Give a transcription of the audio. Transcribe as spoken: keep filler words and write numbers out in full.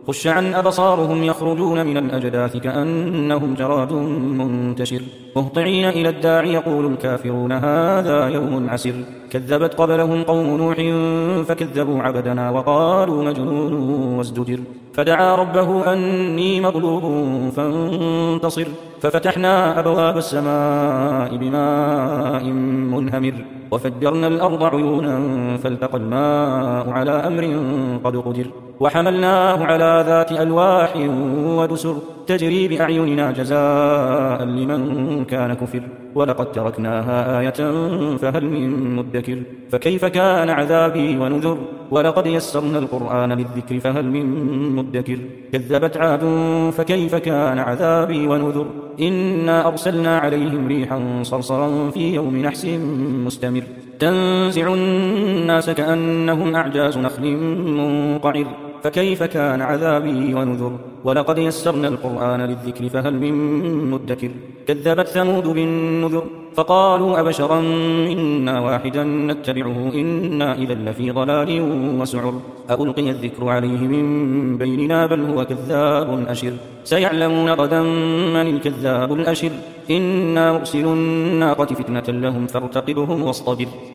خش عن أبصارهم يخرجون من الأجداث كأنهم جراد منتشر مهطعين إلى الداع يقول الكافرون هذا يوم عسر كذبت قبلهم قوم نوح فكذبوا عبدنا وقالوا مجنون وازدجر فدعا ربه أني مغلوب فانتصر ففتحنا أبواب السماء بماء منهمر وفجرنا الأرض عيونا فالتقى الماء على أمر قد قدر وحملناه على ذات ألواح ودسر تجري بأعيننا جزاء لمن كان كفر ولقد تركناها آية فهل من مدكر فكيف كان عذابي ونذر ولقد يسرنا القرآن للذكر فهل من مدكر كذبت عاد فكيف كان عذابي ونذر إنا أرسلنا عليهم ريحا صرصرا في يوم نحس مستمر تنزع الناس كأنهم أعجاز نخل منقعر فكيف كان عذابي ونذر ولقد يسرنا القرآن للذكر فهل من مدكر كذبت ثمود بالنذر فقالوا أبشرا منا واحدا نتبعه إنا إذا لفي ضلال وسعر ألقي الذكر عليه من بيننا بل هو كذاب أشر سيعلمون غدا من الكذاب الأشر إنا مرسل الناقة فتنة لهم فارتقبهم واصطبر